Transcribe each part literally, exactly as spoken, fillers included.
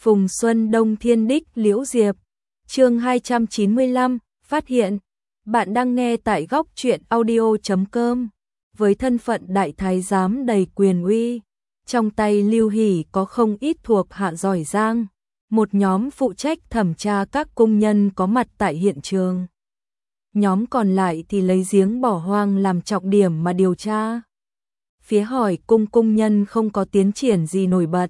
Phùng Xuân Đông Thiên Đích Liễu Diệp. Chương hai trăm chín mươi lăm, phát hiện. Bạn đang nghe tại góc truyện audio chấm com. Với thân phận đại thái giám đầy quyền uy, trong tay Lưu Hỷ có không ít thuộc hạ giỏi giang, một nhóm phụ trách thẩm tra các cung nhân có mặt tại hiện trường. Nhóm còn lại thì lấy giếng bỏ hoang làm trọng điểm mà điều tra. Phía hỏi cung cung nhân không có tiến triển gì nổi bật.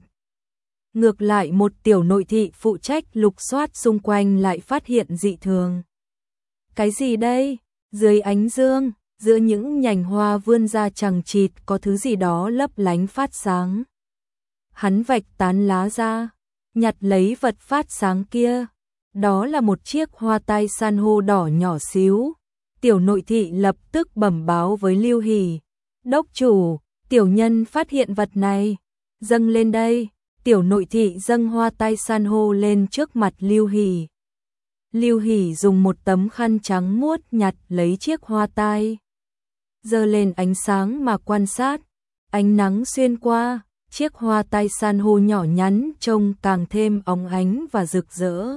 Ngược lại một tiểu nội thị phụ trách lục soát xung quanh lại phát hiện dị thường. Cái gì đây? Dưới ánh dương, giữa những nhành hoa vươn ra chằng chịt có thứ gì đó lấp lánh phát sáng. Hắn vạch tán lá ra, nhặt lấy vật phát sáng kia. Đó là một chiếc hoa tai san hô đỏ nhỏ xíu. Tiểu nội thị lập tức bẩm báo với Lưu Hỷ. Đốc chủ, tiểu nhân phát hiện vật này. Dâng lên đây. Tiểu nội thị dâng hoa tai san hô lên trước mặt Lưu Hỷ. Lưu Hỷ dùng một tấm khăn trắng muốt nhặt lấy chiếc hoa tai, giơ lên ánh sáng mà quan sát. Ánh nắng xuyên qua, chiếc hoa tai san hô nhỏ nhắn trông càng thêm óng ánh và rực rỡ.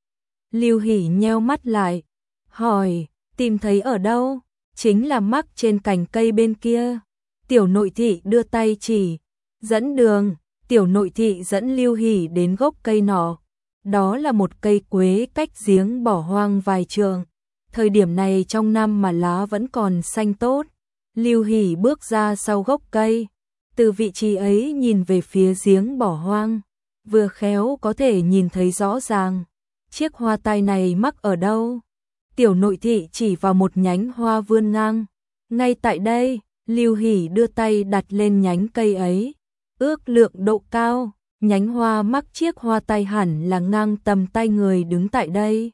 Lưu Hỷ nheo mắt lại, hỏi, tìm thấy ở đâu? Chính là mắc trên cành cây bên kia. Tiểu nội thị đưa tay chỉ, dẫn đường. Tiểu nội thị dẫn Lưu Hỷ đến gốc cây nọ. Đó là một cây quế cách giếng bỏ hoang vài trượng. Thời điểm này trong năm mà lá vẫn còn xanh tốt. Lưu Hỷ bước ra sau gốc cây. Từ vị trí ấy nhìn về phía giếng bỏ hoang. Vừa khéo có thể nhìn thấy rõ ràng. Chiếc hoa tai này mắc ở đâu? Tiểu nội thị chỉ vào một nhánh hoa vươn ngang. Ngay tại đây, Lưu Hỷ đưa tay đặt lên nhánh cây ấy. Ước lượng độ cao, nhánh hoa mắc chiếc hoa tai hẳn là ngang tầm tay người đứng tại đây.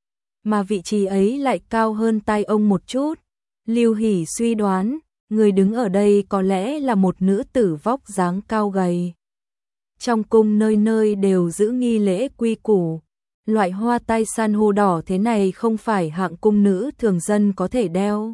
Mà vị trí ấy lại cao hơn tai ông một chút. Lưu Hỷ suy đoán, người đứng ở đây có lẽ là một nữ tử vóc dáng cao gầy. Trong cung nơi nơi đều giữ nghi lễ quy củ. Loại hoa tai san hô đỏ thế này không phải hạng cung nữ thường dân có thể đeo.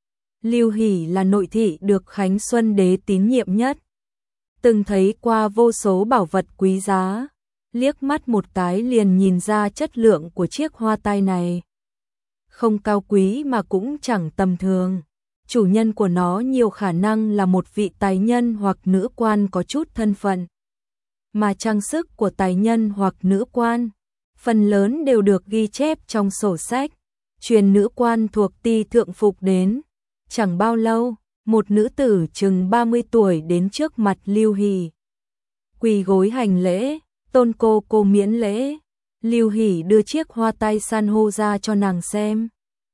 Lưu Hỷ là nội thị được Khánh Xuân Đế tín nhiệm nhất. Từng thấy qua vô số bảo vật quý giá, liếc mắt một cái liền nhìn ra chất lượng của chiếc hoa tai này. Không cao quý mà cũng chẳng tầm thường. Chủ nhân của nó nhiều khả năng là một vị tài nhân hoặc nữ quan có chút thân phận. Mà trang sức của tài nhân hoặc nữ quan, phần lớn đều được ghi chép trong sổ sách. Truyền nữ quan thuộc ti thượng phục đến. Chẳng bao lâu, một nữ tử chừng ba mươi tuổi đến trước mặt Lưu Hỷ. Quỳ gối hành lễ, tôn cô cô miễn lễ. Lưu Hỷ đưa chiếc hoa tai san hô ra cho nàng xem.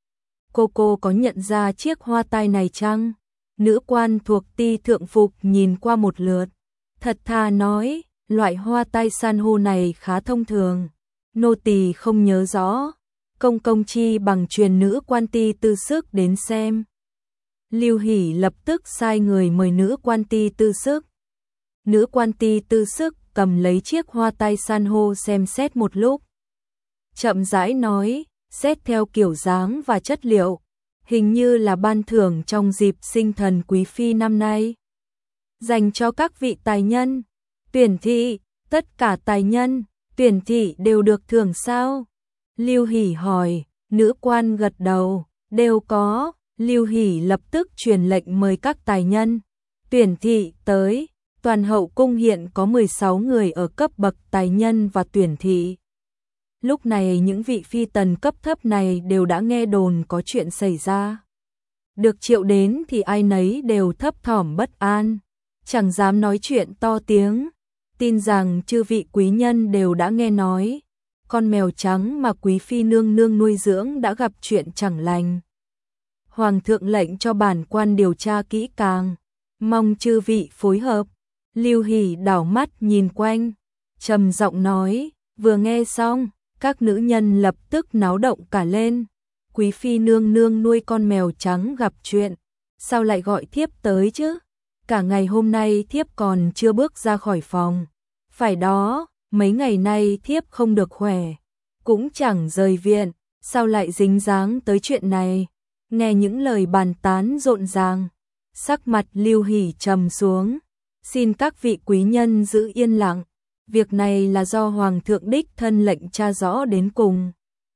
Cô cô có nhận ra chiếc hoa tai này chăng? Nữ quan thuộc ti thượng phục nhìn qua một lượt. Thật thà nói, loại hoa tai san hô này khá thông thường. Nô tỳ không nhớ rõ. Công công chi bằng truyền nữ quan ti tư sức đến xem. Lưu Hỷ lập tức sai người mời nữ quan ti tư sức. Nữ quan ti tư sức cầm lấy chiếc hoa tai san hô xem xét một lúc. Chậm rãi nói, xét theo kiểu dáng và chất liệu, hình như là ban thưởng trong dịp sinh thần quý phi năm nay. Dành cho các vị tài nhân, tuyển thị, tất cả tài nhân, tuyển thị đều được thưởng sao? Lưu Hỷ hỏi, nữ quan gật đầu, đều có. Lưu Hỷ lập tức truyền lệnh mời các tài nhân, tuyển thị tới. Toàn hậu cung hiện có mười sáu người ở cấp bậc tài nhân và tuyển thị. Lúc này những vị phi tần cấp thấp này đều đã nghe đồn có chuyện xảy ra. Được triệu đến thì ai nấy đều thấp thỏm bất an, chẳng dám nói chuyện to tiếng. Tin rằng chư vị quý nhân đều đã nghe nói, con mèo trắng mà quý phi nương nương nuôi dưỡng đã gặp chuyện chẳng lành. Hoàng thượng lệnh cho bản quan điều tra kỹ càng, mong chư vị phối hợp. Lưu Hỷ đảo mắt nhìn quanh, trầm giọng nói, vừa nghe xong, các nữ nhân lập tức náo động cả lên. Quý phi nương nương nuôi con mèo trắng gặp chuyện, sao lại gọi thiếp tới chứ? Cả ngày hôm nay thiếp còn chưa bước ra khỏi phòng. Phải đó, mấy ngày nay thiếp không được khỏe, cũng chẳng rời viện, sao lại dính dáng tới chuyện này? Nghe những lời bàn tán rộn ràng, sắc mặt Lưu Hỷ trầm xuống. Xin các vị quý nhân giữ yên lặng, việc này là do Hoàng thượng đích thân lệnh tra rõ đến cùng.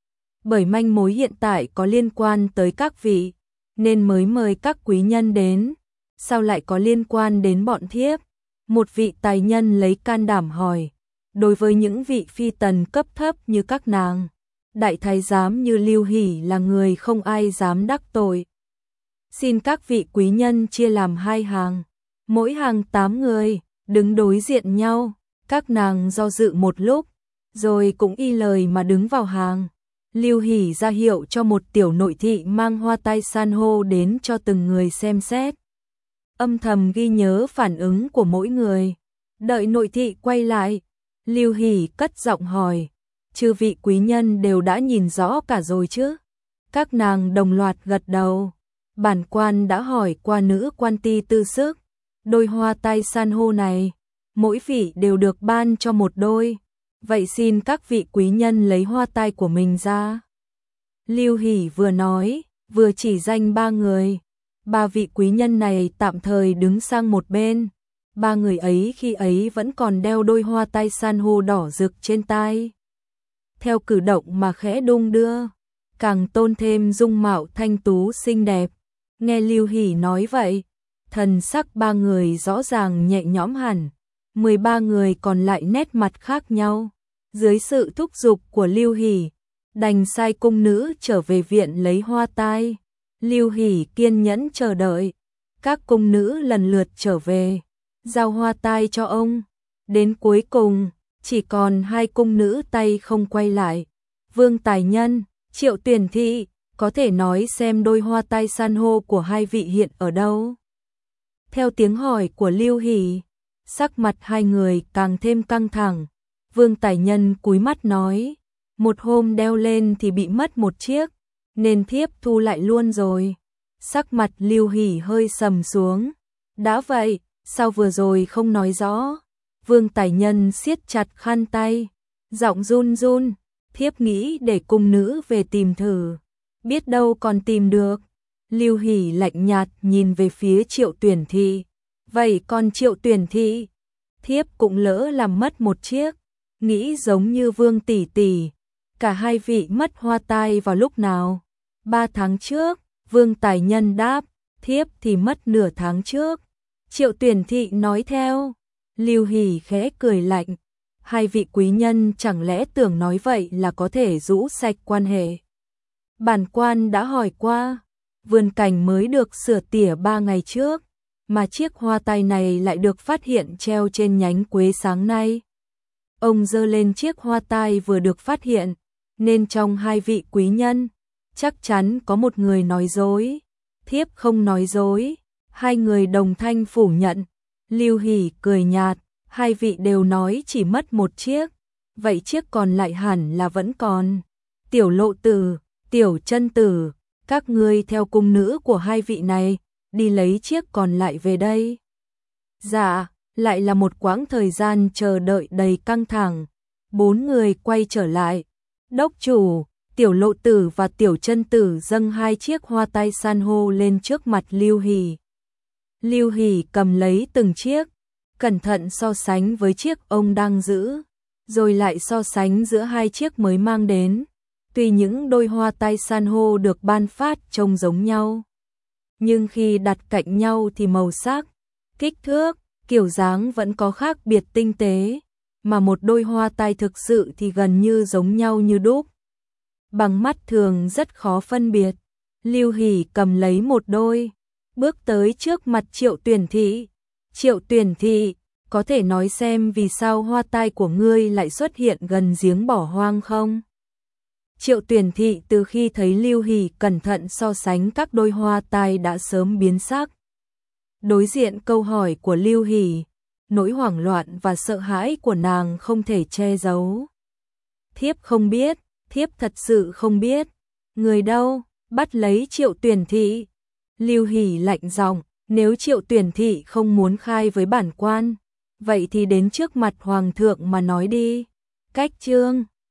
Bởi manh mối hiện tại có liên quan tới các vị, nên mới mời các quý nhân đến, sao lại có liên quan đến bọn thiếp? Một vị tài nhân lấy can đảm hỏi, đối với những vị phi tần cấp thấp như các nàng, đại thái giám như Lưu Hỷ là người không ai dám đắc tội. Xin các vị quý nhân chia làm hai hàng, mỗi hàng tám người, đứng đối diện nhau, các nàng do dự một lúc, rồi cũng y lời mà đứng vào hàng. Lưu Hỷ ra hiệu cho một tiểu nội thị mang hoa tai san hô đến cho từng người xem xét. Âm thầm ghi nhớ phản ứng của mỗi người. Đợi nội thị quay lại, Lưu Hỷ cất giọng hỏi, chư vị quý nhân đều đã nhìn rõ cả rồi chứ? Các nàng đồng loạt gật đầu. Bản quan đã hỏi qua nữ quan ti tư sức, đôi hoa tai san hô này, mỗi vị đều được ban cho một đôi. Vậy xin các vị quý nhân lấy hoa tai của mình ra. Lưu Hỷ vừa nói, vừa chỉ danh ba người. Ba vị quý nhân này tạm thời đứng sang một bên. Ba người ấy khi ấy vẫn còn đeo đôi hoa tai san hô đỏ rực trên tai. Theo cử động mà khẽ đung đưa, càng tôn thêm dung mạo thanh tú xinh đẹp. Nghe Lưu Hỷ nói vậy, thần sắc ba người rõ ràng nhẹ nhõm hẳn. mười ba người còn lại nét mặt khác nhau. Dưới sự thúc giục của Lưu Hỷ, đành sai cung nữ trở về viện lấy hoa tai. Lưu Hỷ kiên nhẫn chờ đợi. Các cung nữ lần lượt trở về, giao hoa tai cho ông. Đến cuối cùng, chỉ còn hai cung nữ tay không quay lại. Vương Tài Nhân, Triệu Tuyển Thị, có thể nói xem đôi hoa tai san hô của hai vị hiện ở đâu? Theo tiếng hỏi của Lưu Hỷ, sắc mặt hai người càng thêm căng thẳng. Vương Tài Nhân cúi mắt nói, một hôm đeo lên thì bị mất một chiếc, nên thiếp thu lại luôn rồi. Sắc mặt Lưu Hỷ hơi sầm xuống. Đã vậy, sao vừa rồi không nói rõ? Vương Tài Nhân siết chặt khăn tay, giọng run run, thiếp nghĩ để cung nữ về tìm thử, biết đâu còn tìm được. Lưu Hỷ lạnh nhạt nhìn về phía Triệu Tuyển Thị. Vậy còn Triệu Tuyển Thị? Thiếp cũng lỡ làm mất một chiếc, nghĩ giống như Vương tỷ tỷ. Cả hai vị mất hoa tai vào lúc nào? Ba tháng trước, Vương Tài Nhân đáp, thiếp thì mất nửa tháng trước. Triệu Tuyển Thị nói theo. Lưu Hỷ khẽ cười lạnh, hai vị quý nhân chẳng lẽ tưởng nói vậy là có thể rũ sạch quan hệ? Bản quan đã hỏi qua, vườn cảnh mới được sửa tỉa ba ngày trước, mà chiếc hoa tai này lại được phát hiện treo trên nhánh quế sáng nay. Ông giơ lên chiếc hoa tai vừa được phát hiện, nên trong hai vị quý nhân, chắc chắn có một người nói dối. Thiếp không nói dối, hai người đồng thanh phủ nhận. Lưu Hỷ cười nhạt, hai vị đều nói chỉ mất một chiếc, vậy chiếc còn lại hẳn là vẫn còn. Tiểu Lộ Tử, Tiểu Chân Tử, các ngươi theo cung nữ của hai vị này, đi lấy chiếc còn lại về đây. Dạ, lại là một quãng thời gian chờ đợi đầy căng thẳng. Bốn người quay trở lại. Đốc chủ, Tiểu Lộ Tử và Tiểu Chân Tử dâng hai chiếc hoa tai san hô lên trước mặt Lưu Hỷ. Lưu Hỷ cầm lấy từng chiếc, cẩn thận so sánh với chiếc ông đang giữ, rồi lại so sánh giữa hai chiếc mới mang đến. Tuy những đôi hoa tai san hô được ban phát trông giống nhau, nhưng khi đặt cạnh nhau thì màu sắc, kích thước, kiểu dáng vẫn có khác biệt tinh tế, mà một đôi hoa tai thực sự thì gần như giống nhau như đúc. Bằng mắt thường rất khó phân biệt. Lưu Hỷ cầm lấy một đôi, bước tới trước mặt Triệu Tuyển Thị. Triệu Tuyển Thị, có thể nói xem vì sao hoa tai của ngươi lại xuất hiện gần giếng bỏ hoang không? Triệu Tuyển Thị từ khi thấy Lưu Hỷ cẩn thận so sánh các đôi hoa tai đã sớm biến sắc. Đối diện câu hỏi của Lưu Hỷ, nỗi hoảng loạn và sợ hãi của nàng không thể che giấu. Thiếp không biết, thiếp thật sự không biết. Người đâu? Bắt lấy Triệu Tuyển Thị. Lưu Hỷ lạnh giọng, nếu Triệu Tuyển Thị không muốn khai với bản quan, vậy thì đến trước mặt hoàng thượng mà nói đi. Cách chương